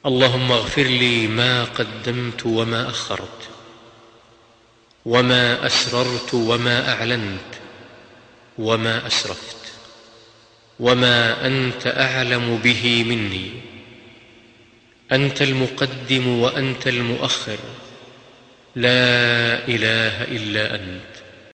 اللهم اغفر لي ما قدمت وما أخرت، وما أسررت وما أعلنت، وما أسرفت، وما أنت أعلم به مني. أنت المقدم وأنت المؤخر، لا إله إلا أنت.